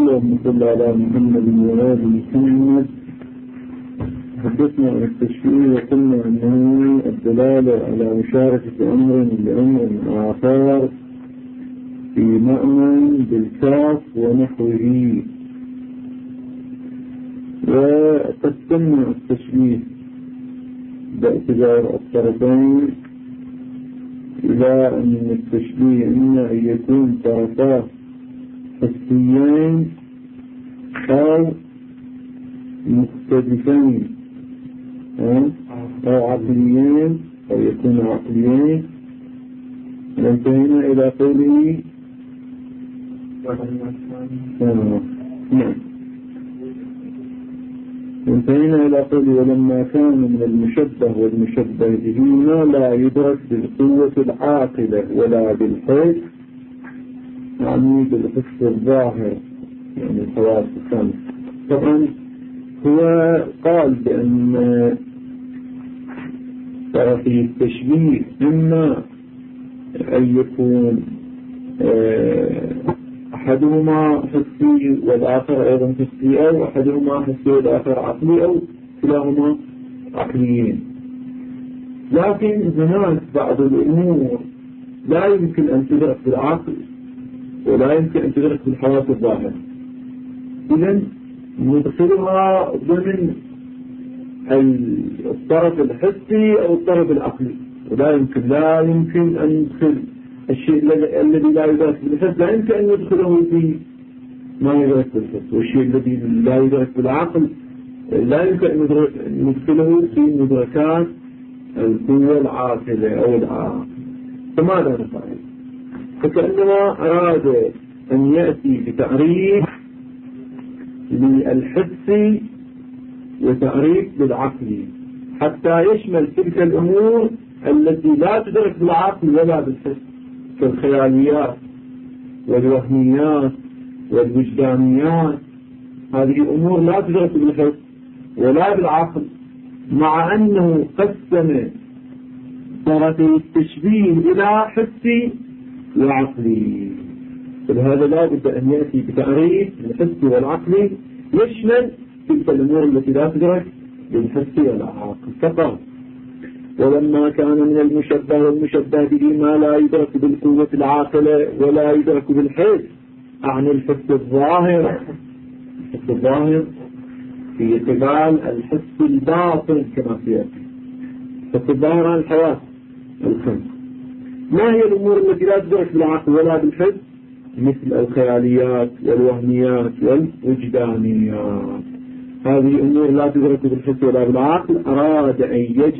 اللهم صل على محمد وآل محمد. حدثنا عن التشفيه وقلنا أنه الدلالة على مشاركة أمر لأمر آخر في معنى بالكاف ونحوه. وقسمنا التشبيه باعتبار الطرفين إلى أن التشبيه إما أن يكون طرفاه حسيين أو مختلفين أو عقليين أو يكون عقليين. وانتهينا إلى قوله وانتهينا إلى قوله ولما كان من المشبه والمشبه به ما لا يدرك بالقوة العاقلة ولا بالحس، يعني بالحس الظاهر، يعني الحواس الخمس. طبعا هو قال بأن في التشبيه إما أن يكون أحدهما حسي والآخر أيضا حسي، أو أحدهما حسي والآخر عقلي، أو كلاهما عقليين. لكن هناك بعض الأمور لا يمكن أن تدرك بالعقل ولا يمكن أن تدرك بالحواس الظاهرة، إذن ندخلها ضمن الطرف الحسي أو الطرف العقلي، ولا يمكن أن ندخل الشيء الذي لا يدرك بالحس، لا يمكن أن يدخله في ما يدرك بالحس، والشيء الذي لا يدرك بالعقل لا يمكن أن ندخله في مدركات القوة العاقلة أو العقل. فماذا نفعل؟ فكأنما أراد أن يأتي بتعريف للحسي وتعريف للعقلي حتى يشمل تلك الأمور التي لا تدرك بالعقل ولا بالحس، كالخياليات والوهميات والوجدانيات. هذه أمور لا تدرك بالحس ولا بالعقل، مع أنه قسم طرفي التشبيه إلى حسي وعقلي. فلهذا لا بد أن يأتي بتعريف الحسي والعقلي يشمل تلك الأمور التي لا تدرك بالحس والعقل فقط. ولما كان من المشبه والمشبه به ما لا يدرك بالقوة العاقلة ولا يدرك بالحس، عن الحس الظاهر. الحس الظاهر في قبال الحس الباطن كما سيأتي. الحس الظاهر عن الحواس الخمس. ما هي الأمور التي لا تدرك بالعقل ولا بالحس؟ مثل الخياليات والوهميات والوجدانيات. هذه أمور لا تدرك بالحس ولا بالعقل. أراد أن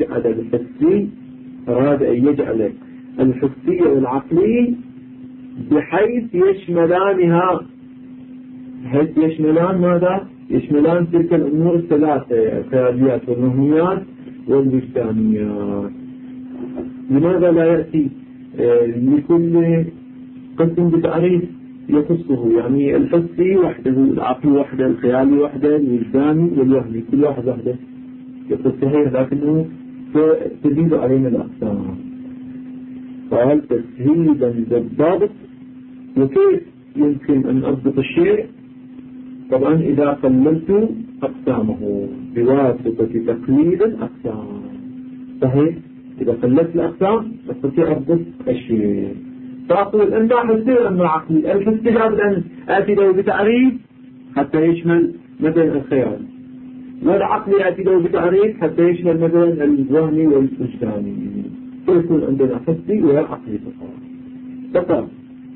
يجعل الحسي والعقلي بحيث يشملانها، بحيث يشملان ماذا؟ يشملان تلك الأمور الثلاثة، الخياليات والوهميات والوجدانيات. لماذا لا يأتي لكل قسم بتعريف يخصه؟ يعني الحسي وحده، العقل وحده، الخيالي وحده، الوجداني والوهمي كل واحد وحده يخصه، لكنه تزيد علينا الأقسام. قال تسهيلا للضبط. وكيف يمكن أن أضبط الشيء؟ طبعا إذا قللت أقسامه بواسطة تقليد الأقسام. صحيح؟ إذا قللت الأقسام أستطيع أضبط الشيء. فأقول أنت حسي وأما عقلي. الحسي لابد أن آتي له بتعريف حتى يشمل مثلا الخيال، والعقل آتي له بتعريف حتى يشمل مثلا الوهمي والوجداني. فيكون عندنا حسي وعقلي فقط.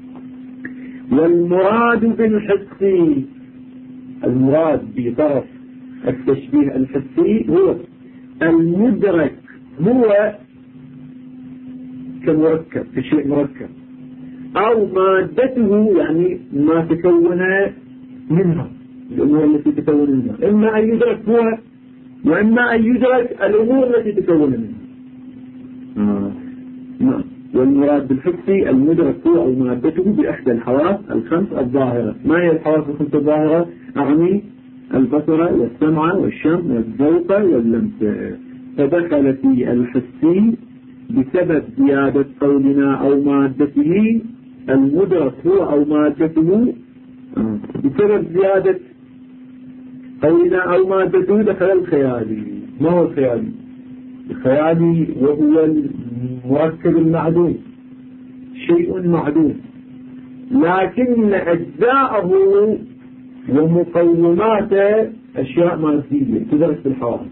والمراد بالحسي، المراد بطرف التشبيه الحسي هو المدرك، هو كمركب، كشيء مركب، أو مادته، يعني ما تكون منها، الأمور التي تكون منها. إما أن يدرك هو، وإما أن يدرك الأمور التي تكون منها. والمراد بالحسي المدرك هو أو مادته بإحدى الحواس الخمس الظاهرة. ما هي الحواس الخمس الظاهرة؟ أعني البصر والسمع والشم والذوق واللمس. فدخل في الحسي بسبب زيادة قولنا أو مادته المدرك هو أو مادته بسبب زيادة قولنا أو مادته دخل الخيالي. ما هو الخيالي؟ الخيالي وهو المركب المعدوم، شيء معدوم لكن أجزاءه ومقوماته أشياء مادية تدرس بالحواس.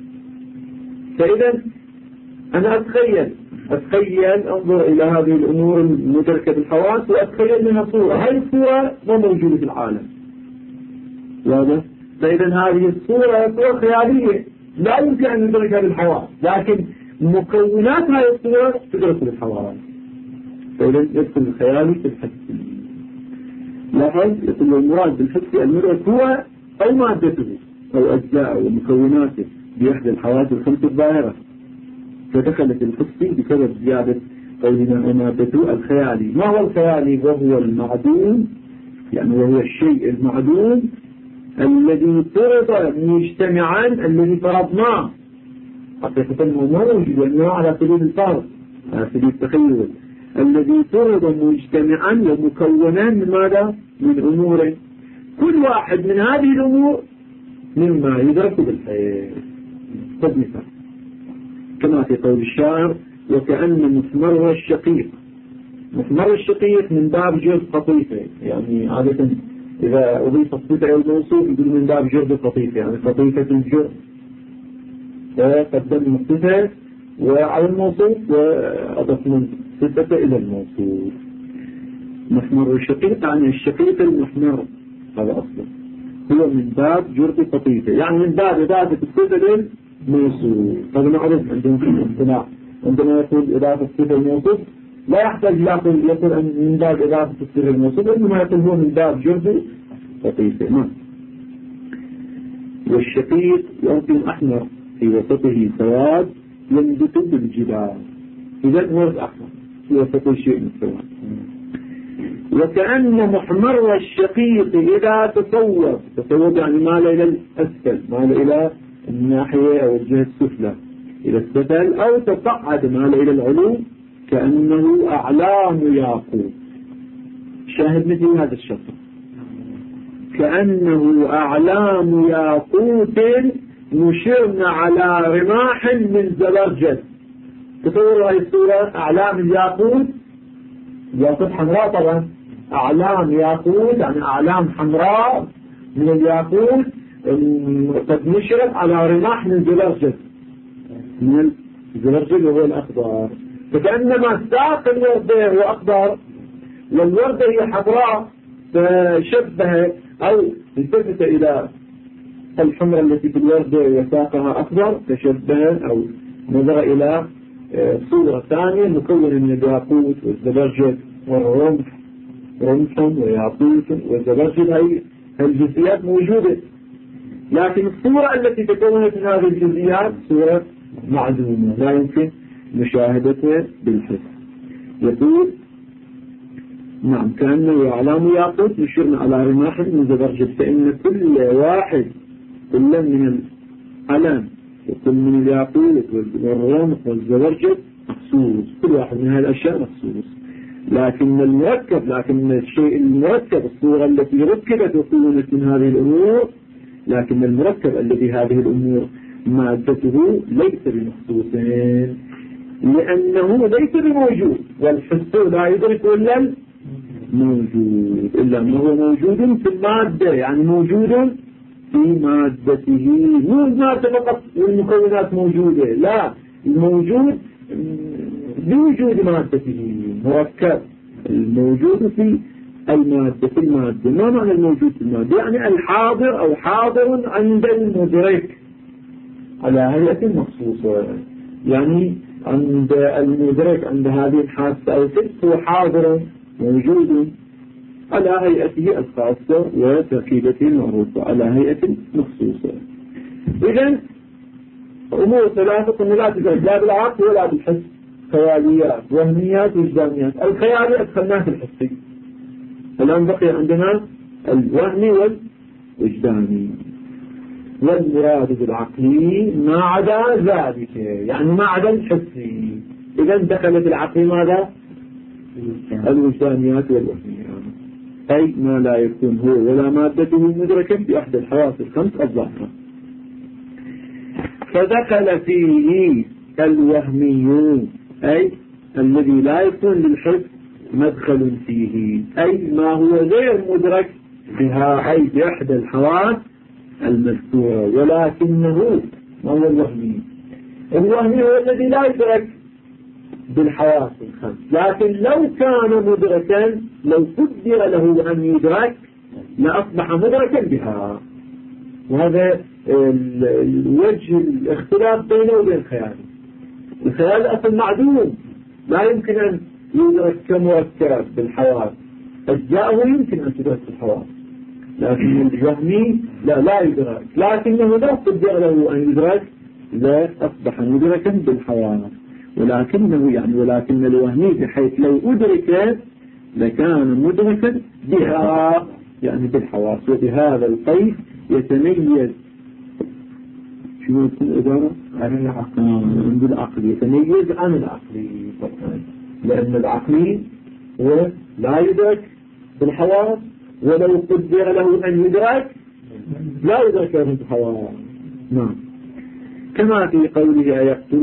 فإذا أنا أتخيل أنظر إلى هذه الأمور المدركة بالحواس وأتخيل منها صورة، هذه الصورة ما موجودة في العالم. واضح؟ فإذا هذه الصورة صورة خيالية لا يمكن أن ندركها بالحواس، لكن مكونات هذه الصورة تدرس بالحواس. فإذا يدخل الخيالي في الحسي. لاحظ يقول المراد بالحسي المدرك هو أو مادته أو أجزاءه ومكوناته بإحدى الحواس الخمس الظاهرة، فدخلت الحسي بسبب زيادة قولنا مادته الخيالي. ما هو الخيالي؟ وهو المعدوم، يعني وهو الشيء المعدوم الذي فرض مجتمعا، الذي فرضناه حقيقة هو موجود وإنه على سبيل الفرض، على سبيل التخيل، الذي فرض مجتمعا ومكونا من ماذا؟ من أمور، كل واحد من هذه الأمور مما يدرك بالحياة. خذ مثال كما في قول الشاعر: وكأن مثمر الشقيق. مثمر الشقيق من باب جرد قطيفة، يعني عادة إذا أضيف الصفة إلى الموصوف يقول من باب جرد قطيفة، يعني قطيفة الجرد، فقدم الصفة وعلى الموصوف وأضف من صفة إلى الموصوف. مثمر الشقيق يعني الشقيق المحمر، هذا أصله هو من باب جرد قطيفة، يعني من باب إضافة الصفة للموصوف. هذا معروف عندهم في الاصطلاح، عندما يقول إضافة الصفة للموصوف لا يحتاج يقول من باب إضافة الصفة للموصوف، إنما يقول هو من باب جرد قطيفة. والشقيق يعطي أحمر في وسطه سواد ينبت بالجبال، إذا ورد أحمر في وسطه شيء من السواد. وكأن محمر الشقيق إذا تصوب يعني مال إلى الأسفل، مال إلى الناحية أو الجهة السفلى إلى السفل، أو تصعد مال إلى العلو، كأنه أعلام ياقوت. شاهد مثل هذا الشطر: كأنه أعلام ياقوت نشرن على رماح من زبرجد. تصوروا هذه الصورة: أعلام الياقوت، ياقوت حمراء طبعا، أعلام ياقوت يعني أعلام حمراء من الياقوت قد نشرت على رماح من زبرجد، من الزبرجد وهو الأخضر. فكأنما ساق الوردة هو أخضر والوردة هي حمراء، فشبه أو التفت إلى الحمرة التي في الوردة وساقها أخضر، فشبه أو نظر إلى صورة ثانية مكونة من الياقوت والزبرجد والرمح، رمح وياقوت والزبرجد. هذه الجزئيات موجودة، لكن الصورة التي تكونت من هذه الجزئيات صورة معدومة لا يمكن مشاهدتها بالحس. يقول: نعم، كأنه أعلام ياقوت يشيرن على رماح من زبرجد، فإن كل واحد، كل من العلم وكل من الياقوت والرمح والزبرجد مخصوص، كل واحد من هذه الأشياء مخصوص. لكن الشيء المركب، الصورة التي ركبت وكونت من هذه الأمور، لكن المركب الذي هذه الأمور مادته ليس بمخصوصين، لأنه ليس بموجود، والحس لا يدرك إلا موجود، إلا أنه موجود في المادة، يعني موجود في مادته، مو المادة فقط والمكونات موجودة، لا، الموجود بوجود مادته، مركب الموجود في المادة. في المادة ما معنى الموجود في المادة؟ يعني الحاضر أو حاضر عند المدرك على هيئة مخصوصة، يعني عند المدرك عند هذه الحاسة أو الحس هو حاضر موجود على هيئته الخاصة وتركيبته المعروفة على هيئة مخصوصة. إذن أمور ثلاثة لا تدرك لا بالعقل ولا بالحس، خياليات، وهميات، وجدانيات. الخيالي أدخلناه في الحسي، الآن بقي عندنا الوهمي والوجداني. والمراد بالعقلي ما عدا ذلك، يعني ما عدا الحسي. إذا دخلت العقل ماذا؟ الوجدانيات والوهميات. أي ما لا يكون هو ولا مادته مدركا بأحد الحواس الخمس الظاهرة. فدخل فيه الوهمي أي الذي لا يكون للحس مدخل فيه، أي ما هو غير مدرك بها أي بأحد الحواس المذكورة، ولكنه ما هو الوهمي؟ الوهمي هو الذي لا يدرك بالحواس الخمس، لكن لو كان مدركا لو قدر له أن يدرك لأصبح مدركا بها. وهذا الوجه الاختلاف بينه وبين الخيال. الخيال أصلا معدوم، لا يمكن أن يدرك كمركب بالحواس، أجزاءه يمكن أن تدرك بالحواس، لكن الوهمي لا يدرك، لكنه لا قدر له أن يدرك لا أصبح مدركا بالحواس. ولكن الوهمي بحيث لو أدرك لكان مدركا بها يعني بالحواس. وبهذا القيد يتميز شو الإدارة عن العقل، يتميز عن العقل، لأن العقلي هو لا يدرك بالحواس، ولو قدر له أن يدرك لا يدرك بالحواس. نعم، كما في قوله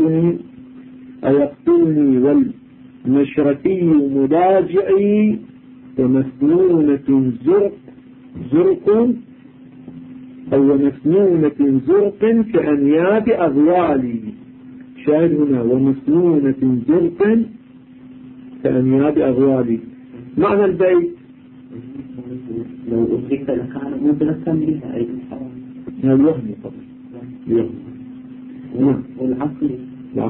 أيقتلني والمشركي مضاجعي ومسنونة زرق أو مسنونة زرق كأنياب أغوالي. شاهد هنا ومسنونة زرق كأنياب أغوالي. معنى البيت لو أدرك لكان مدركا بها أي الحواس. الوهم طبعا والعقل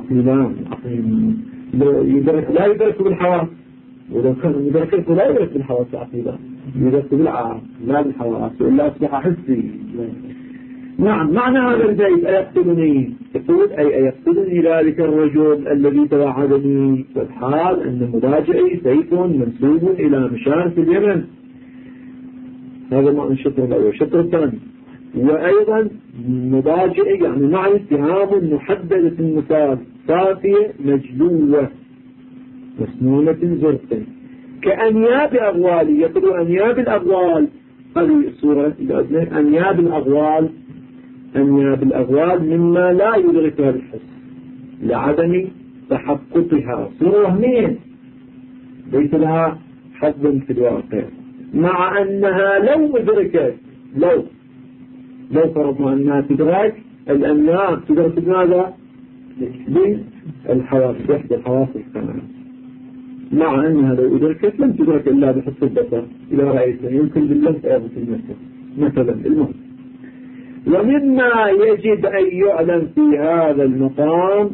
لا يدرك بالحواس، ولو كان مدركا لا يدرك بالحواس العقل، يدرك بالعقل لا بالحواس، وإلا أصبح حسي. نعم، معنى هذا البيت أيقتلني، يقول أيقتلني ذلك الرجل الذي توعدني، والحال أن مضاجعي سيف منسوب إلى مشان في اليمن. هذا ما الشطر الأول. الشطر الثاني وأيضا مضاجعي يعني معي اتهام محددة المثال صافية مجلوة مسنونة زرق كأنياب أغوالي. يقول أنياب الأغوال، هذه الصورة أنياب الأغوال مما لا يدركها الحس لعدم تحققها، صورة وهمية ليس لها حظ في الواقع، مع أنها لو أدركت لو فرضنا أنها تدرك الأنياب، تدرك ماذا؟ بالحواس، بحث الحواس الخمس، مع أنها لو أدركت لم تدرك إلا بحس البصر إذا رأيته، يمكن باللمس أيضا في المثل مثلا. المهم، ومما يجب أن يعلم في هذا المقام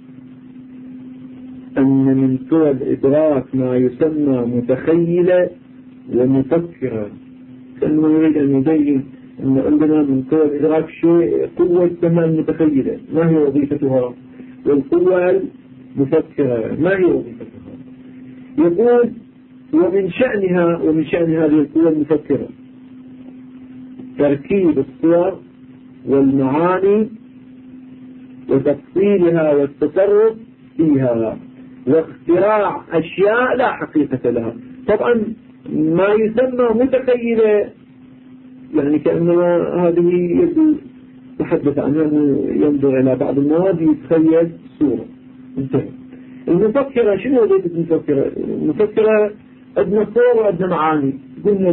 أن من قوى الإدراك ما يسمى متخيلة ومفكرة. كأنه يريد أن يبين أن عندنا من قوى الإدراك شيء قوة تسمى المتخيلة ما هي وظيفتها، والقوة المفكرة ما هي وظيفتها. يقول ومن شأن هذه القوة المفكرة تركيب الصور والمعاني وتفصيلها والتصرف فيها واختراع أشياء لا حقيقة لها. طبعا ما يسمى متخيلة يعني كأنما هذه يبدو تحدث عنها ينظر إلى بعض المواد يتخيل صورة انتهى. المفكرة شنو وظيفة المفكرة؟ المفكرة عندنا صور وعندنا معاني. قلنا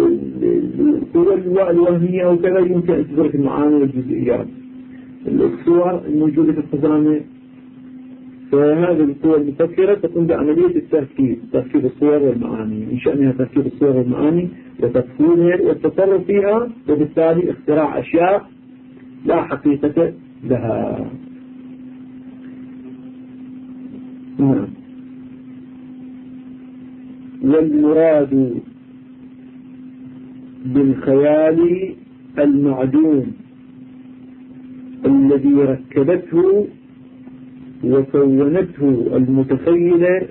الصور الوهمية أو كذا يمكن أن تدرك المعاني والجزئيات. الصور الموجودة في الخزانة، فهذه القوى المفكرة تقوم بعملية تركيب الصور والمعاني، من شأنها تركيب الصور والمعاني وتفصيلها والتصرف فيها، وبالتالي اختراع أشياء لا حقيقة لها. والمراد بالخيال المعدوم الذي ركبته وكونته المتخيلة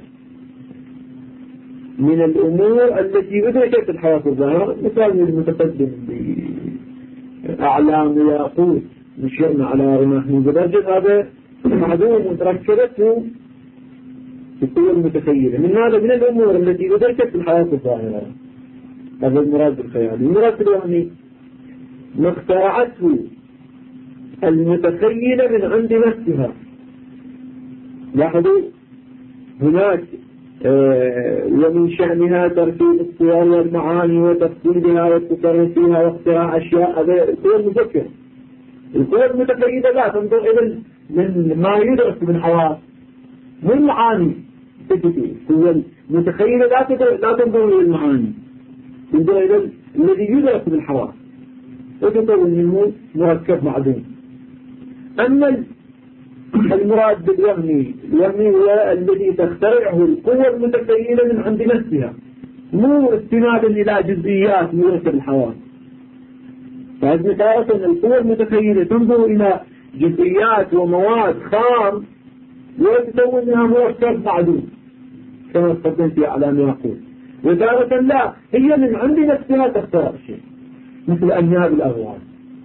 من الأمور التي أدركت الحواس الظاهرة، مثال المتقدم بأعلام ياقوت مشيرنا على رماح من زبرجد، هذا معدوم ركبته بقوة المتخيلة من هذا من الأمور التي أدركت الحواس الظاهرة. هذا المراد بالخيال. المراد بالوهمي ما اخترعته المتخيلة من عند نفسها. لاحظوا هناك ومن شأنها ترتيب الصور والمعاني وتفصيلها والتصرف فيها واختراع أشياء. هذا القوى المفكرة. القوى المتخيلة لا تنظر إلى ما يدرك من حواس من المعاني. هو المتخيلة لا تنظر إلى المعاني، تنظر إلى الذي يدرك بالحواس وتكون منه مركب معدوم. أما المراد بالوهمي، الوهمي هو الذي تخترعه القوى المتخيلة من عند نفسها، مو استنادا إلى جزئيات مدركة بالحواس. فهذه تارة أن القوى المتخيلة تنظر إلى جزئيات ومواد خام وتكون منها مركب معدوم كما تقدم في أعلام يقول. وتارة لا، هي من عند نفسها تخترع شيء مثل أنياب الأغوار.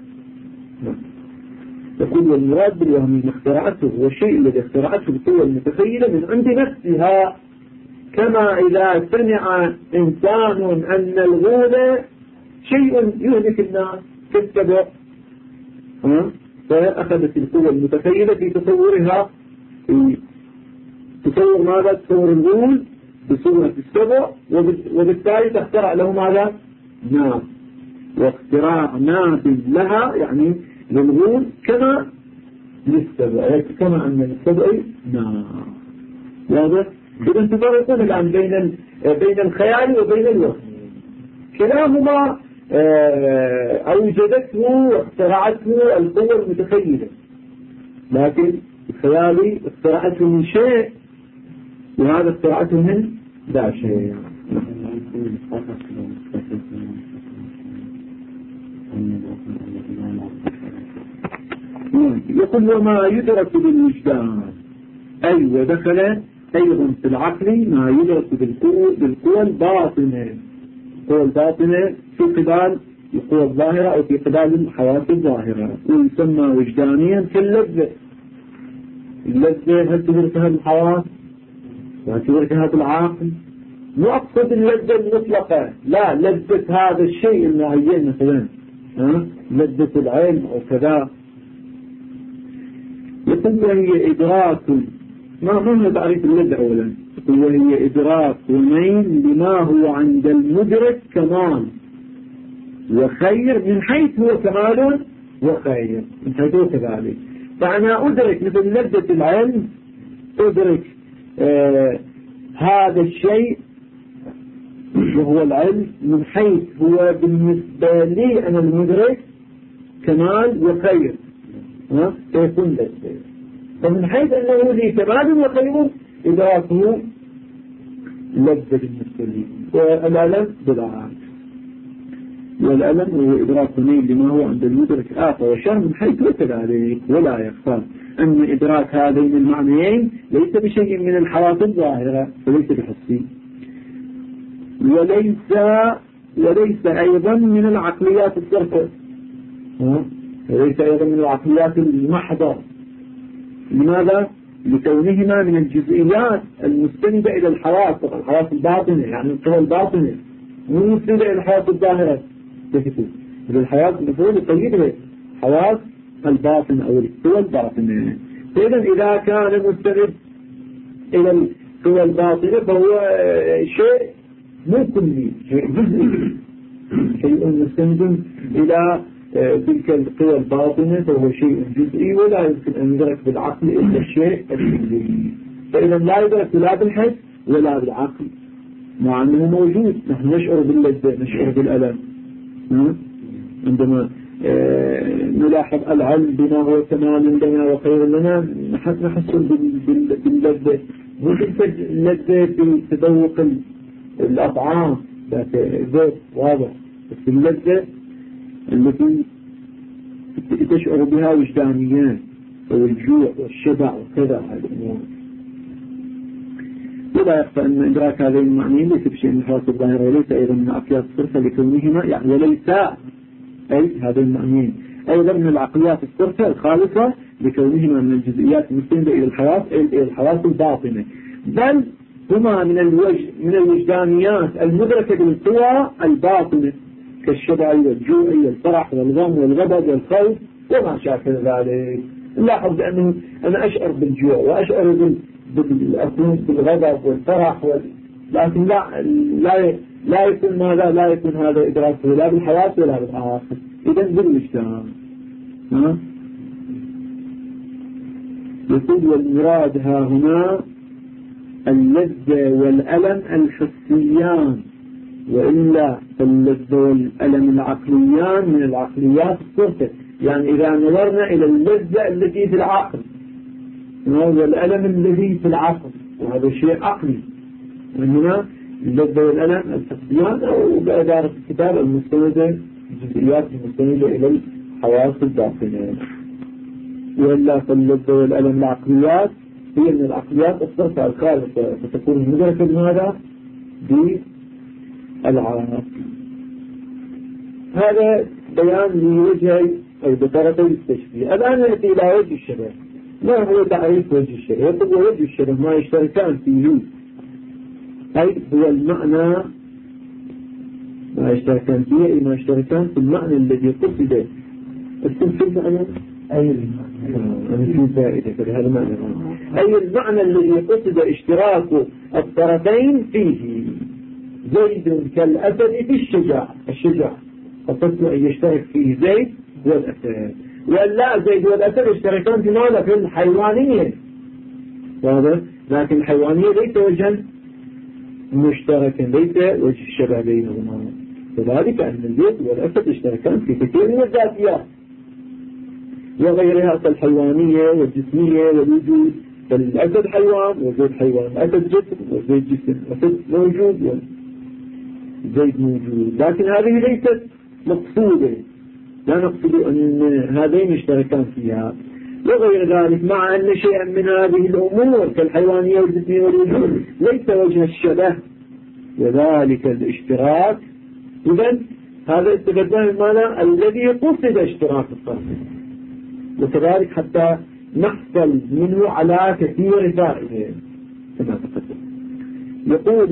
يقول والمراد بالوهم ما اخترعته هو الشيء الذي اخترعته القوى المتخيلة من عند نفسها، كما إذا سمع إنسان أن الغول شيء يهلك الناس كالسبع، فأخذت القوى المتخيلة في تصورها، في تصور ماذا؟ تصور الغول بصورة السبع، وبالتالي تخترع له ماذا؟ نار. واختراع ناب لها يعني للغول كما للسبع، كما أن للسبع نار. واضح؟ إذن تفرقون الآن بين الخيال وبين الوهم. كلاهما أوجدته واخترعته القوة المتخيلة، لكن الخيالي اخترعته من شيء وهذا اخترعته من لا شيء. يقول وما يدرك بالوجدان، أي ودخل أيضا في العقل ما يدرك بالقوى الباطنة. القوى الباطنة في قبال القوى الظاهرة أو في قبال الحواس الظاهرة، ويسمى وجدانيا كاللذة. اللذة هل تدركها بالحواس وهل تدركها بالعقل؟ مو أقصد اللذة المطلقة، لا، لذة هذا الشيء المعين مثلا لذة العلم أو كذا. يقول وهي إدراك، ما هو تعريف اللذة أولا؟ يقول وهي إدراك وميل لما هو عند المدرك كمال وخير، من حيث هو كمال وخير، من حيث هو كذلك. فأنا أدرك مثل لذة العلم، أدرك هذا الشيء وهو العلم من حيث هو بالنسبة لي أنا المدرك كمال وخير، سيكون لذة. فمن حيث أنه لي كمال وخير إدراكه لذة بالنسبة لي. والألم بالعكس، والألم هو إدراك ميل لما هو عند المدرك آخر وشر من حيث وكذلك. ولا يخفى أن إدراك هذين المعنيين ليس بشيء من الحواس الظاهرة وليس بحسي، وليس أيضا من العقليات الصرفة، وليس أيضا من العقليات المحضة. لماذا؟ لكونهما من الجزئيات المستندة إلى الحواس الباطنة، يعني القوى الباطنة، مو مستندة إلى الحواس الظاهرة. إذا الحواس المفروض يقيدها حواس الباطنة أو القوى الباطنة. فإذا إذا كان مستند إلى القوى الباطنة فهو شيء مو كلي، شيء جزئي، شيء مستند إلى تلك القوى الباطنة فهو شيء جزئي، ولا يمكن أن يدرك بالعقل إلا الشيء الكلي. فإذا لا يدرك لا بالحس ولا بالعقل، مع أنه موجود. نحن نشعر باللذة، نشعر بالألم عندما نلاحظ العلم بما هو كمال لنا وخير لنا، نحصل باللذة. وتلك اللذة في تذوق الأطعام ذات واضح، بس اللذة التي تشعر بها وجدانيا والجوع والشبع وكذا هذه الأمور. ولا يخفى أن إدراك هذين المعنيين ليس بشيء من الحواس الظاهرة، وليس أيضا من عقليات الصرفة لكونهما، يعني وليس أي هذين المعنيين أيضا من العقليات الصرفة الخالصة لكونهما من الجزئيات المستندة إلى الحواس الباطنة، بل هما من الوجدانيات المدركة بالقوى الباطنة كالشبع والجوع والفرح والغم والغضب والخوف وما شاكل ذلك. نلاحظ بأنه أنا أشعر بالجوع وأشعر بالغضب والفرح لكن لا يكون ماذا، لا يكون هذا إدراكه لا بالحياة ولا بالآخر. إذن بالوجدان. يقول والمراد ها هنا اللذة والألم الحسيان، وإلا فاللذة والألم العقليان من العقليات الصرفة. يعني إذا نظرنا إلى اللذة التي في العقل والألم الذي في العقل، وهذا شيء عقلي، هنا اللذة والألم الحسيان أو بإدارة الكتاب المستندة الجزئيات المستندة إلى الحواس الداخلية. وإلا فاللذة والألم العقليات هي من العقليات الصرفة الخارجة، فتكون مدركة بماذا؟ بالعقل. هذا بيان لوجه أو بطريقة التشبيه. الآن نأتي إلى وجه الشبه. ما هو تعريف وجه الشبه؟ يقول وجه الشبه ما يشتركان فيه، أي هو المعنى ما يشتركان فيه، أي ما يشتركان في المعنى الذي قصد. في المعنى أي المعنى في فائدة فهذا معنى. أي المعنى الذي قصد اشتراك الطرفين فيه. زيد كالأسد في الشجاع قصدت أن يشترك فيه زيد والأسد. ولا زيد والأسد يشتركان في ماذا؟ في الحيوانية، لكن الحيوانية ليس وجها مشتركا، ليس وجه الشبه بينهما. وذلك أن الزيد والأسد يشتركان في كثير من الذاتيات وغيرها كالحيوانية والجسمية والوجود. فالأسد حيوان وزيد حيوان، الأسد جسم وزيد جسم، الأسد موجود وزيد موجود. لكن هذه ليست مقصودة، لا نقصد أن هذين يشتركان فيها. وغير ذلك مع أن شيئا من هذه الأمور كالحيوانية والجسمية والوجود ليس وجه الشبه وذلك الاشتراك. إذن هذا استفدنا من ماذا؟ الذي قصد اشتراك الطرفين. وكذلك حتى نحصل منه على كثير فائدة كما تقدم. يقول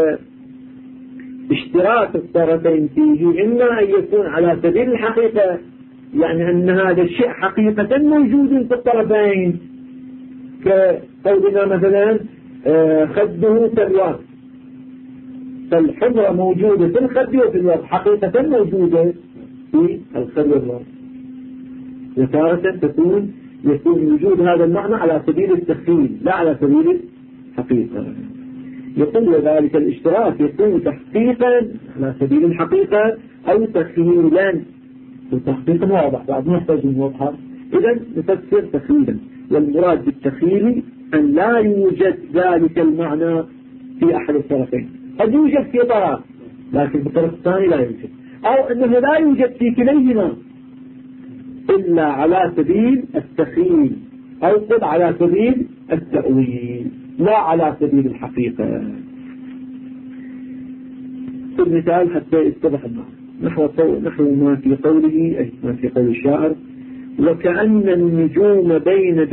اشتراك الطرفين فيه إما أن يكون على سبيل الحقيقة، يعني أن هذا الشيء حقيقة موجود في الطرفين، كقولنا مثلا خده كالواد، فالحمرة موجودة في الخد وفي الواد، حقيقة موجودة في الخد والواد. وتارة يكون وجود هذا المعنى على سبيل التخيل لا على سبيل الحقيقة. يقول وذلك الاشتراك يكون تحقيقا على سبيل الحقيقة أو تخيلا. والتحقيق واضح بعد ما يحتاج نوضحه. إذن نفسر تخيلا، والمراد بالتخيل أن لا يوجد ذلك المعنى في أحد الطرفين. قد يوجد في طرف لكن في الطرف الثاني لا يوجد، أو أنه لا يوجد في كليهما إلا على سبيل التخيل، أو قد على سبيل التأويل لا على سبيل الحقيقة. مثال حتى يتضح المعنى نحو ما في قوله، أي ما في قول الشاعر: وكأن النجوم بين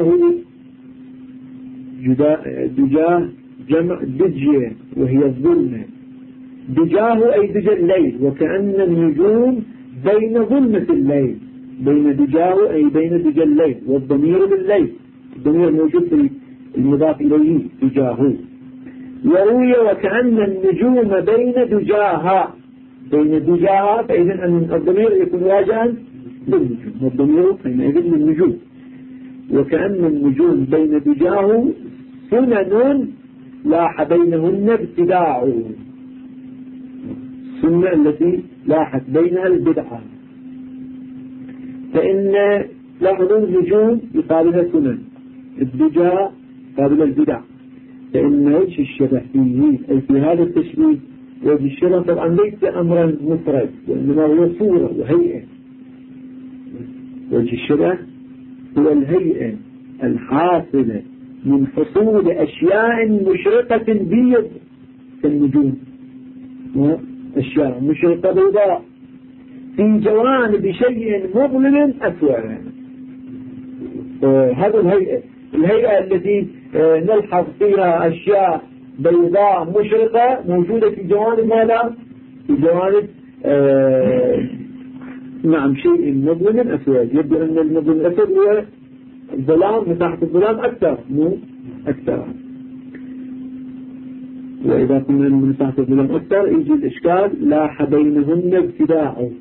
دجاه جمع دجية وهي الظلمة. دجاه أي دجى الليل، وكأن النجوم بين ظلمة الليل. بين دجاه أي بين دجى الليل، والضمير بالليل، الضمير موجود في المضاف إليه دجاه. وروي وكأن النجوم بين دجاها، بين دجاها، فإذا أن الضمير يكون راجعا للنجوم، والضمير حينئذ للنجوم. وكأن النجوم بين دجاه سنن لاح بينهن ابتداع، السنة التي لاحت بينها البدعة. فإن لاحظوا النجوم يقابلها سنن، الدجاء يقابل البدع. فإن وجه الشبه فيه أي في هذا التشبيه وجه الشبه طبعا ليس أمرا مفرد، وإنما هو صورة وهيئة. وجه الشبه هو الهيئة الحاصلة من حصول أشياء مشرقة بيض كالنجوم، أشياء مشرقة بيضاء في جوانب شيء مظلم أسود. هذا الهيئة التي نلحظ فيها أشياء بيضاء مشرقة موجودة في جوانب ماذا؟ في جوانب نعم شيء مظلم أسود. يبدو أن المظلم الأسود هو الظلام، مساحة الظلام أكثر مو أكثر. وإذا كنا من مساحة الظلام أكثر يجي الإشكال لاح بينهن ابتداع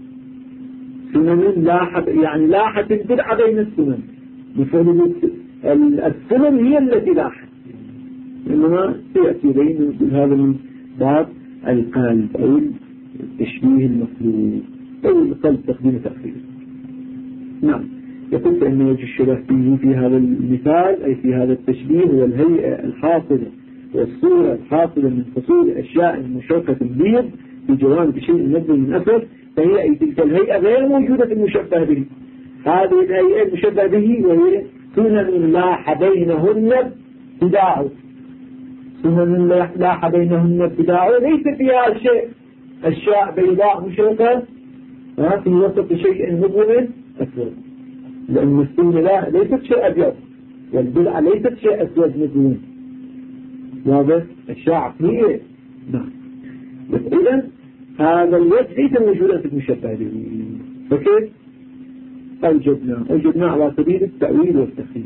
سنن يعني لاحت البدعة بين السنن. مفهوم السنن هي التي لاحت، إنما تأتي بين هذا من باب القلب أو التشبيه المخلوق أو القلب تقديم تأخير. نعم يقول فإن وجه الشبه فيه في هذا المثال أي في هذا التشبيه هو الهيئة الحاصلة والصورة الحاصلة من فصول أشياء مشرقة بيض في جوانب شيء مبني من أثر، فهي أي تلك الهيئة غير موجودة في المشبه به. هذه الهيئة المشبه به وهي سنن لاح بينهن ابتداع. سنن لاح بينهن ابتداع ليس فيها شيء أشياء بيضاء مشرقة في وسط شيء مظلم أسود، لأن السنة ليست شيء أبيض والبدعة ليست شيء أسود مظلم. واضح؟ أشياء عقلية. نعم. إذن هذا الوجه ليس موجودا في المشبه به. فكيف أوجدنا على سبيل التأويل والتخييل.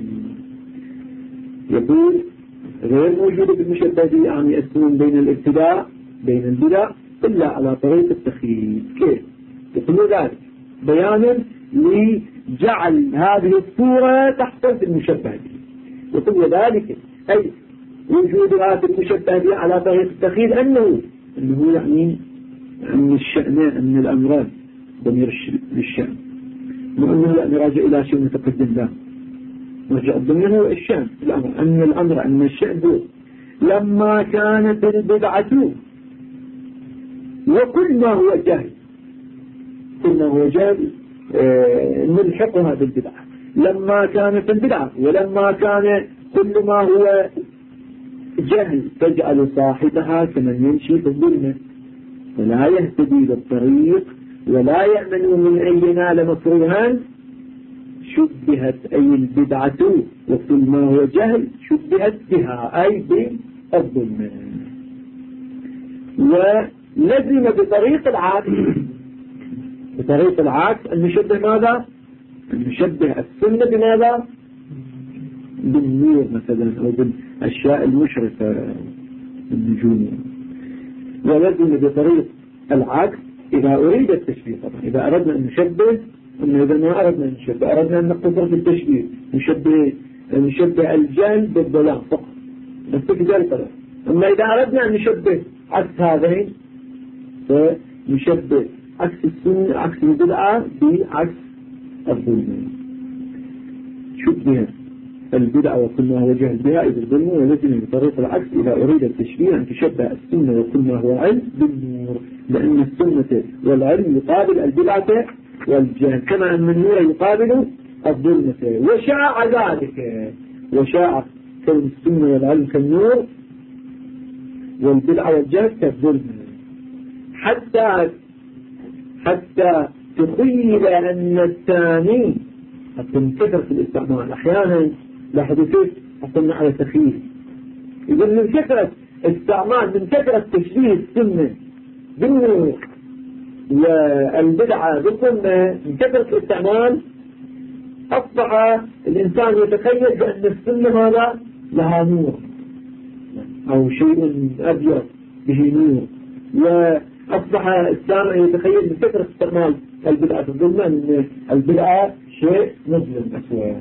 يقول غير موجودة في المشبه به يعني السنن بين الابتداء بين البدع إلا على طريق التخييل. كيف؟ يقول ذلك بيانا لجعل هذه الصورة تحصل في المشبه به. يقول ذلك أي وجودها في المشبه به على طريق التخييل أنه يعني أن الشأن أن الأمران ضمير للشأن وأنه لا راجع إلى شيء متقدم له. رجع الضمير هو الشأن الأمر أن الشأن هو لما كانت البدعة وكل ما هو جهل كل ما هو جهل نلحقها بالبدعة. لما كانت البدعة ولما كان كل ما هو جهل تجعل صاحبها كمن يمشي في الظلمة ولا يهتدي بالطريق ولا يأمن من أن ينال مكروها. شبهت أي البدعة وكل ما هو جهل شبهت بها أي بالظلمة. ولزم بطريق العكس أن نشبه ماذا؟ أن نشبه السنة بماذا؟ بالنور مثلا أو بالأشياء المشرفة النجوم. ولزم بطريق العكس إذا أريد التشبيه. طبعا إذا أردنا أن نشبه إذا ما أردنا أن نشبه أردنا أن نقتصر في التشبيه نشبه الجهل بالضلال فقط بس كذلك. أما إذا أردنا أن نشبه عكس هذين فنشبه عكس السنة عكس البدعة بعكس الظلم. شبه البدعة وكل ما هو جهل بها إذا الظلم ولزم بطريق العكس إذا أريد التشبيه أن تشبه السنة وكل ما هو علم بالنور، لأن السنة والعلم يقابل البدعة والجهل كما أن النور يقابل الظلمة. وشاع ذلك وشاع كون السنة والعلم كالنور والبدعة والجهل كالظلمة حتى تخيل أن الثاني حتى نكثر في الاستعمال. أحيانا لاحظوا كيف حصلنا على تخيل. إذا من كثرة استعمال من كثرة تشبيه السنة بالنور والبدعة بالظلمة من كثرة الاستعمال أصبح الإنسان يتخيل بأن السنة ماذا لها نور أو شيء أبيض به نور. وأصبح السامع يتخيل بكثرة استعمال البدعة الظلمة أن البدعة شيء مظلم أسود.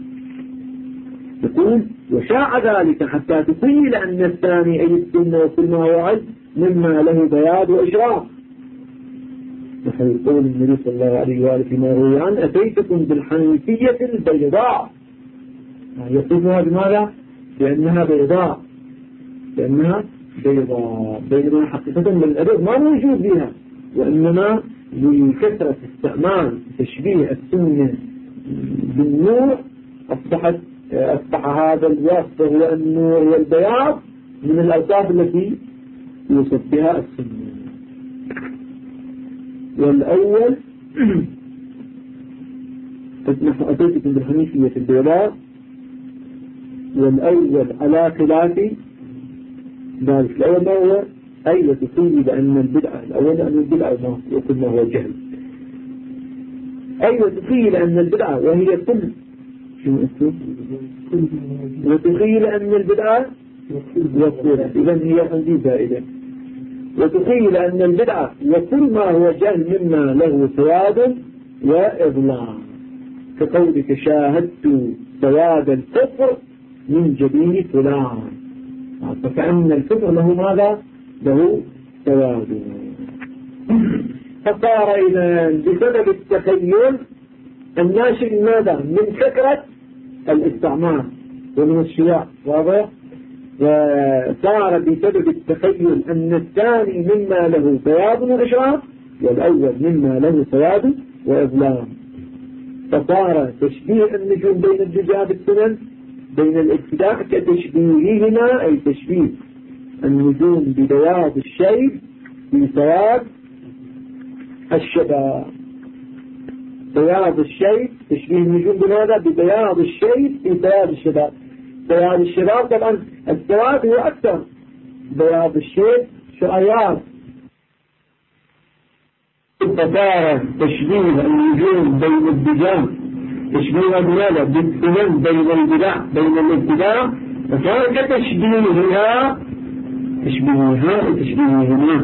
يقول وشاع ذلك حتى تخيل أن الثاني أي السنة وكل ما هو علم مما له بياض وإشراق. نحن يقول النبي صلى الله عليه وآله فيما روي عن أتيتكم بالحنيفية البيضاء. يصفها بماذا؟ لأنها بيضاء بينما حقيقة بالأدب ما موجود بها، وإنما لكثرة استعمال تشبيه السنة بالنور أصبح هذا الوصف هو النور والبياض من الأوصاف التي يوصف بها السنة. والأول نحن أتيتكم بالحنيفية البيضاء والأول على خلاف ذلك الأول ما هو أي وتقيل أن البدعة الأول أن البدعة يقول ما هو جهل أي وتقيل أن البدعة وهي كل شو اسمه وتقيل أن البدعة وكل إذن هي عندي زائدة وتقيل أن البدعة وكل ما هو جهل مما له سواد وإضلال كقولك شاهدت سواد الكفر من جبين فلان فكأن الكفر له ماذا؟ له سواد فصار إذا بسبب التخيل الناشئ ماذا؟ من فكرة الاستعمار ومن الشياع واضح؟ وصار بسبب التخيل أن الثاني مما له سواد وإشراف والأول مما له سواد وإظلام فصار تشبيه النجوم بين الدجى بالسنن بين الابتداء كتشبيههما أي تشبيه النجوم ببياض الشيب في سواد الشباب بياض الشيب تشبيه النجوم بماذا؟ ببياض الشيب في سواد الشباب بياض الشباب طبعا السواد هو أكثر بياض الشيب شعيات فصار تشبيه النجوم بين الدجى تشبيه بماذا؟ بالسنن بين البدع بين الابتداء فصار كتشبيهها تشبيهها وتشبيههما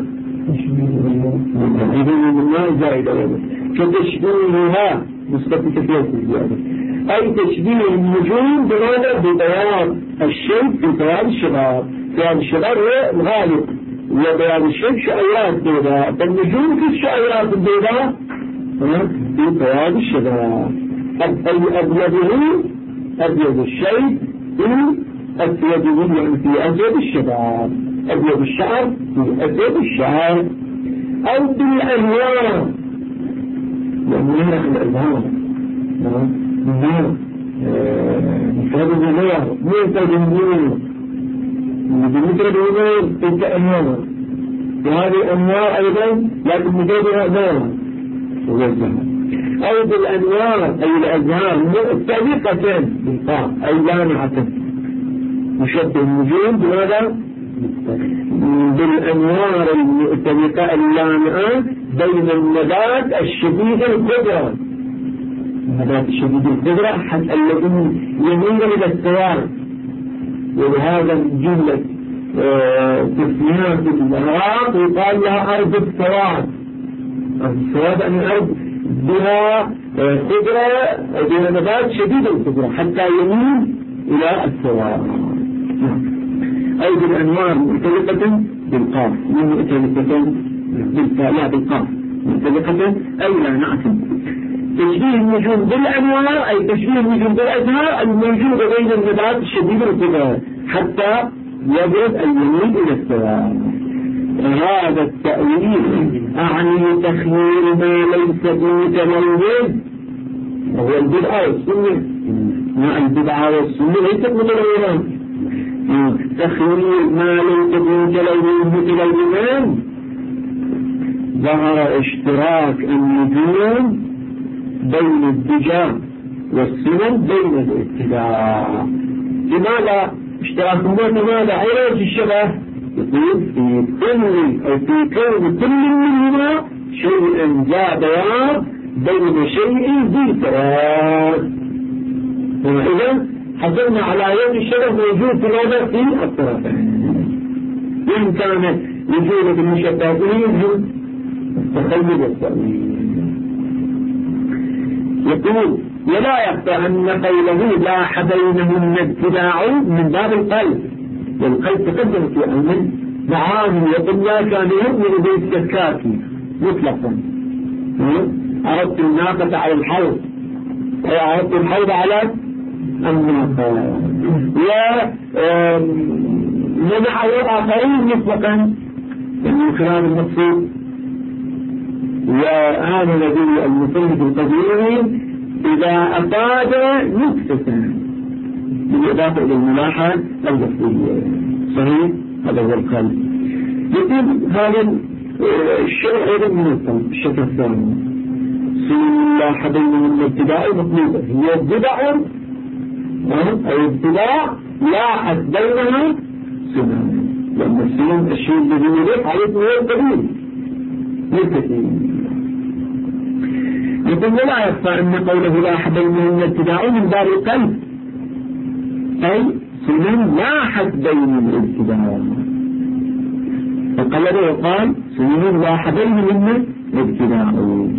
إذن من الله زائدة كتشبيهها مستقبل كثير زيادة أي تشبيه النجوم بماذا؟ ببياض الشيب في بياض الشباب بياض الشباب هو الغالب وبياض الشيب شعيرات بيضاء فالنجوم في الشعيرات البيضاء في بياض الشباب أبيضه أبيض الشيب في أسوده يعني في أسود الشباب أبيض الشعر في أسود الشعر أو بالأنوار الأنوار الأزهار النار مفرد النور موسى النور بمثل النور تلك أنوار وهذه الأنوار أيضا لكن مجرد نور أو بالأنوار أي الأزهار مؤتلقة بالقاع أي لامعة مشبه النجوم بماذا؟ بالأنوار المؤتلقة اللامعة بين النبات الشديد القدرة النبات الشديد القدرة حتى الذين يميل إلى السواد ولهذا جملة تسميات العراق يقال لها أرض السواد السواد أن الأرض بها قدرة بها نبات شديد القدرة حتى يميل إلى السواد أي بالأنوار مؤتلقة بالقاف مؤتلقة بالقاف لا بالقاف مؤتلقة أي لا نعتم تشبيه النجوم بالأنوار أي تشبيه النجوم بالأزهار الموجودة بين النبات الشديد القدرة حتى يبرد اليمين إلى السواد هذا التأويل أعني تخيير ما ليس بمتميز وهو البدعة والسنة البدعة والسنة ليست متميزة تخيير ما ليس بمتميز ظهر اشتراك النجوم بين الدجى والسنن بين الابتداع لماذا اشتراكهما لماذا علاج الشبه يقول في كل أو في كون كل منهما شيء ذا بياض بين شيء ذي سواد وإذا حصلنا على علاج الشبه موجود في ماذا في الطرفين وإن كان وجود بالمشبهين هم التخيل والتأويل يقول ولا يخفى أن قوله لاح بينهم الابتداع من باب القلب والقلب تقدم في علم معاني وقلنا كان يؤمن بالاستذكار مطلقا عرضت الناقة على الحوض وعرضت الحوض على الناقة ومنعه آخرين مطلقا من خلال المقصود وهذا الذي المصنف القديم إذا أفاد نكتة بالإضافة إلى الملاحة اللفظية صحيح هذا هو القلب يقول هذا الشيء أيضا من الشكل الثاني سلاح بينهم الابتداء مطلوبة هي بدع أو ابتداء لاحت بينها سنة لأن السلم الشيء الذي يليق عليه هو القديم للكثير. يقول ولا يخفى أن قوله لا أحد بينهن ابتداء من باب القلب، أي سنن لا حد بين الابتداء، فقال وقال سنن لا أحد بينهن ابتداء.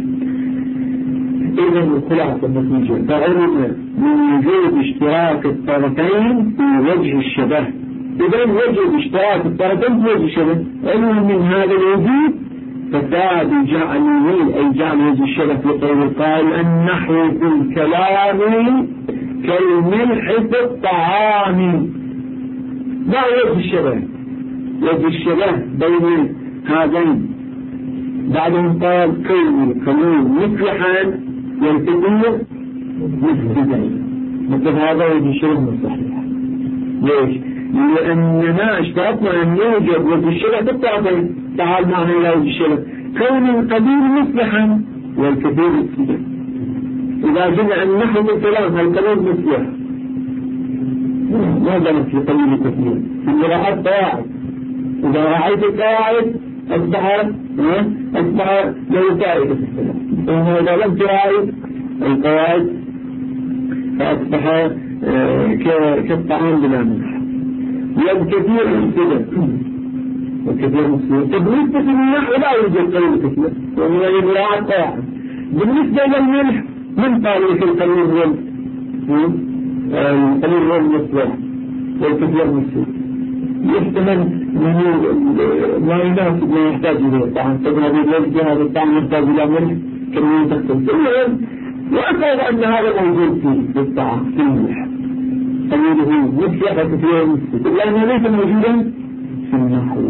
إذا الخلاصة النتيجة فعلم من وجود اشتراك الطرفين في وجه الشبه. إذا وجود اشتراك الطرفين في وجه الشبه علم من هذا الوجود فساد جعله أي جعل وجه الشبه لقول القائل النحو في الكلام كالملح في الطعام. ما وجه الشبه؟ وجه الشبه بين هذين بعدهم قال كون القانون مصلحا والكثير مفسدا. مثل هذا وجه الشبه مش صحيح. ليش؟ لأننا اشترطنا أن يوجد وجه الشبه في الطرفين. تعال معنا إلى وجه الشبه كون القدير مصلحا والكثير مفسدا. إذا جئنا أن نحن الكلام القليل مصلح ماذا نفسي قليل كثير في القراءات قواعد. إذا رأيت القواعد أصبح له فائدة في الكلام، وإذا لم تراعي القواعد فأصبح كالطعام بلا ملح. والكثير مفسدا والكثير مفسدا. بالنسبة للنحو لا يوجد قليل كثير ومن المراعاة قواعد. بالنسبة للملح من قال في القليل هو المصلح والكثير مفسد؟ يحتمل ما يناسب ما يحتاج إليه الطعام. طبعا هذا الطعام يحتاج إلى ملح كما تختلف. وأقول أن هذا موجود في الطعام في الملح قليله مصلح وكثير مفسد لأنه ليس موجودا في النحو.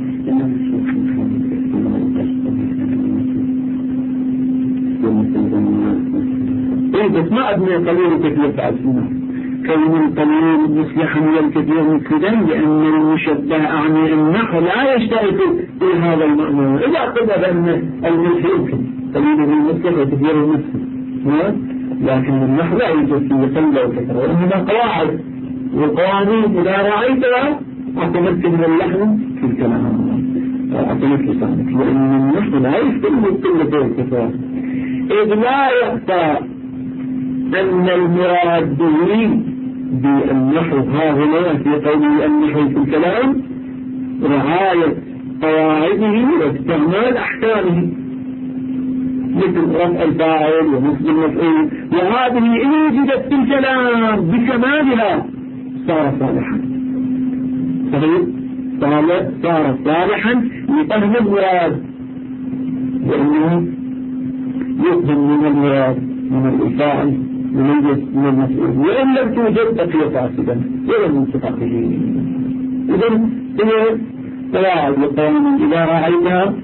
بس ما أبني قليل كثير فعل في النحو. كون القليل مصلحا والكثير مفسدا لأن المشبه أعني النحو لا يشترك في هذا المعنى. إذا قلنا بأن الملح يمكن قليله مصلح وكثير مفسد لكن النحو لا يوجد فيه قلة وكثرة وإنما قواعد والقوانين إذا رأيتها أعتمدت من اللحن في الكلام أعتمدت لسانك لأن النحو لا يستلم القلة والكثرة. إذ لا يخفى أن المراد به بالنحو هنا في قوله النحو في الكلام رعاية قواعده واستعمال أحكامه مثل رفع الفاعل ونصب المفعول، وهذه إن وجدت في الكلام بكمالها صار صالحا. صحيح؟ صار صالحا لفهم المراد لأنه يفهم من المراد من الفاعل من المسؤول وإن لم توجد بقي فاسدا ولم انتفاقه. إذن هي قواعد وقوانين إذا رأيتها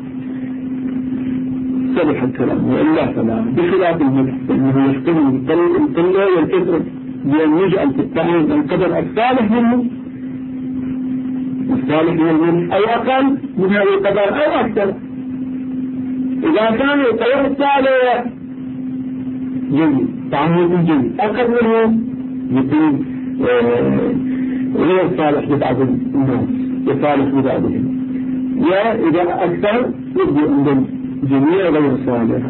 صلح الكلام وإلا فلا. بخلاف الملح إنه يحتمل القلة والكثرة بأن يجعل في الطعام القدر الصالح منه الصالح من الملح أو أقل من هذا القدر أو أكثر. إذا كان القدر الصالح جيد طعامه يكون جيد أقل منه يكون غير صالح لبعض الناس وصالح لبعضهم، وإذا أكثر يبدو عند الجميع غير صالح.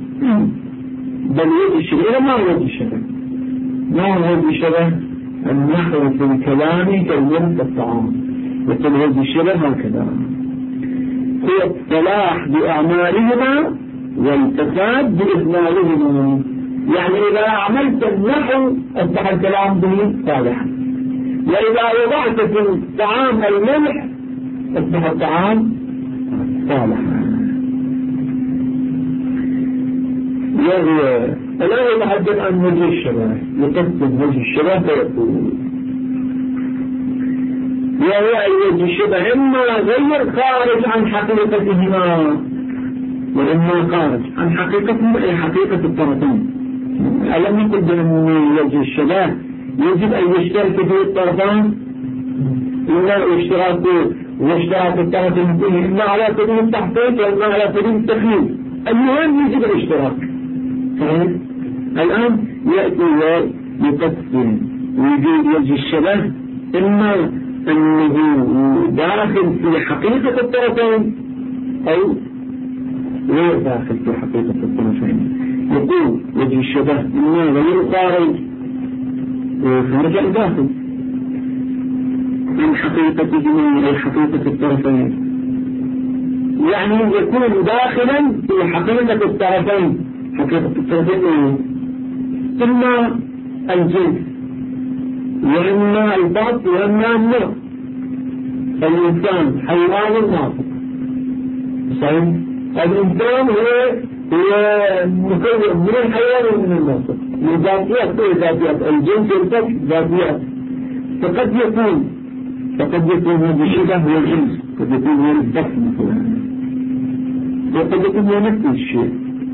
بل وجه الشبه ما هو وجه الشبه؟ ما هو وجه الشبه؟ النحو في الكلام كالملح في الطعام. مثل وجه الشبه هكذا هو الصلاح بأعمالهما والفساد بإهمالهما. يعني إذا عملت النحو أصبح الكلام به صالحا، وإذا وضعت في الطعام الملح أصبح الطعام صالحا. وهو الآن يتحدث عن وجه الشبه يقسم وجه الشبه فيقول وهو وجه الشبه إما غير خارج عن حقيقتهما وإما خارج عن حقيقتهما أي حقيقة الطرفين. ألم يقل بأن وجه الشبه يجب أن يشترك في الطرفان إلا واشتراك الطرفين فيه إما على سبيل التحقيق وإما على سبيل التخييل. المهم يجب الاشتراك. فهم؟ الآن يأتي ويقسم وجود وجه الشبه إما أنه داخل في حقيقة الطرفين أو غير داخل في حقيقة الطرفين. يقول وجه الشبه إما غير خارج وخارج عن داخل من حقيقتهما أي حقيقة الطرفين، يعني يكون داخلا في حقيقة الطرفين. حقيقة الطرفين إما الجنس وإما البط وإما النوع. الإنسان حيوان ناطق صحيح. الإنسان هو مكون من الحيوان ومن الناطق من ذاتيات كل ذاتيات الجنس والبط ذاتيات. فقد يكون هذا الشبه هو الجنس، قد يكون هو البط مثلا، وقد يكون هو نفس الشيء.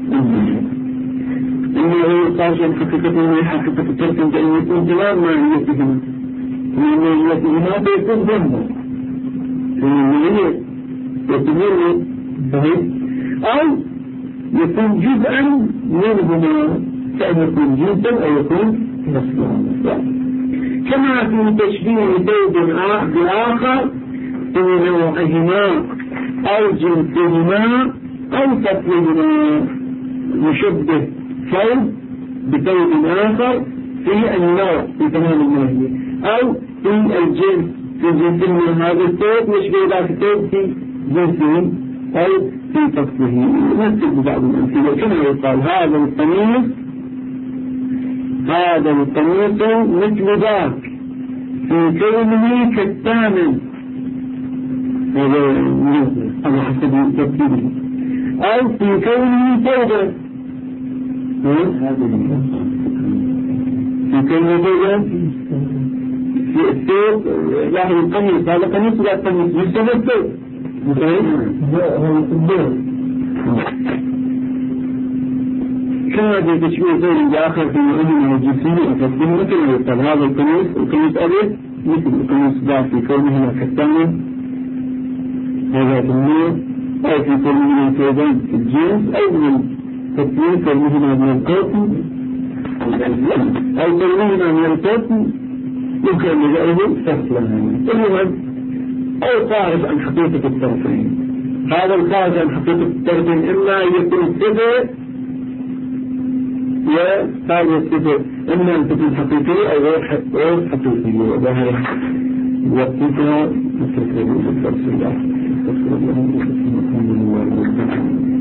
إنه خارج عن حقيقته حقيقة الطرفين بأن يكون جواب ماهيتهما، ماهيتهما فيكون ضمن الماهية يتمر فهم، أو يكون جزءا منهما كأن يكون جزءا أو يكون نصفا. كما في تشبيه زوج بآخر في نوعهما أو جنسهما أو فصلهما، يشبه ثوب بثوب آخر في النوع في تمام الماهية، أو في الجنس في جنس من هذا الثوب يشبه ذاك الثوب في جنسه أو في فصله. نذكر ببعض الأمثلة كما يقال هذا القميص مثل ذاك في كونه كالثامن، هذا حسب ترتيبه، أو في كونه ثوبا في كونه ثوبا في الثوب لاحظ القميص، هذا قميص لا قميص يسمى الثوب كما في تشبيه ثوب الآخر في مؤمنه الجنسية وتصديم مثل يقال هذا القميص أبيض مثل القميص ذا في كونه كالثامن هذا النوع، أو في كونه ثوبان في الجنس، أو من تكوين كونهما من القطن أو كونهما من القطن يمكن أن يجعله فصلا. المهم أو خارج عن حقيقة الطرفين. هذا الخارج عن حقيقة الطرفين إما أن يكون صفة وهذا الصفة إما أن تكون حقيقية أو غير حقيقية. وهذا وقتها نترك الدرس الآخر.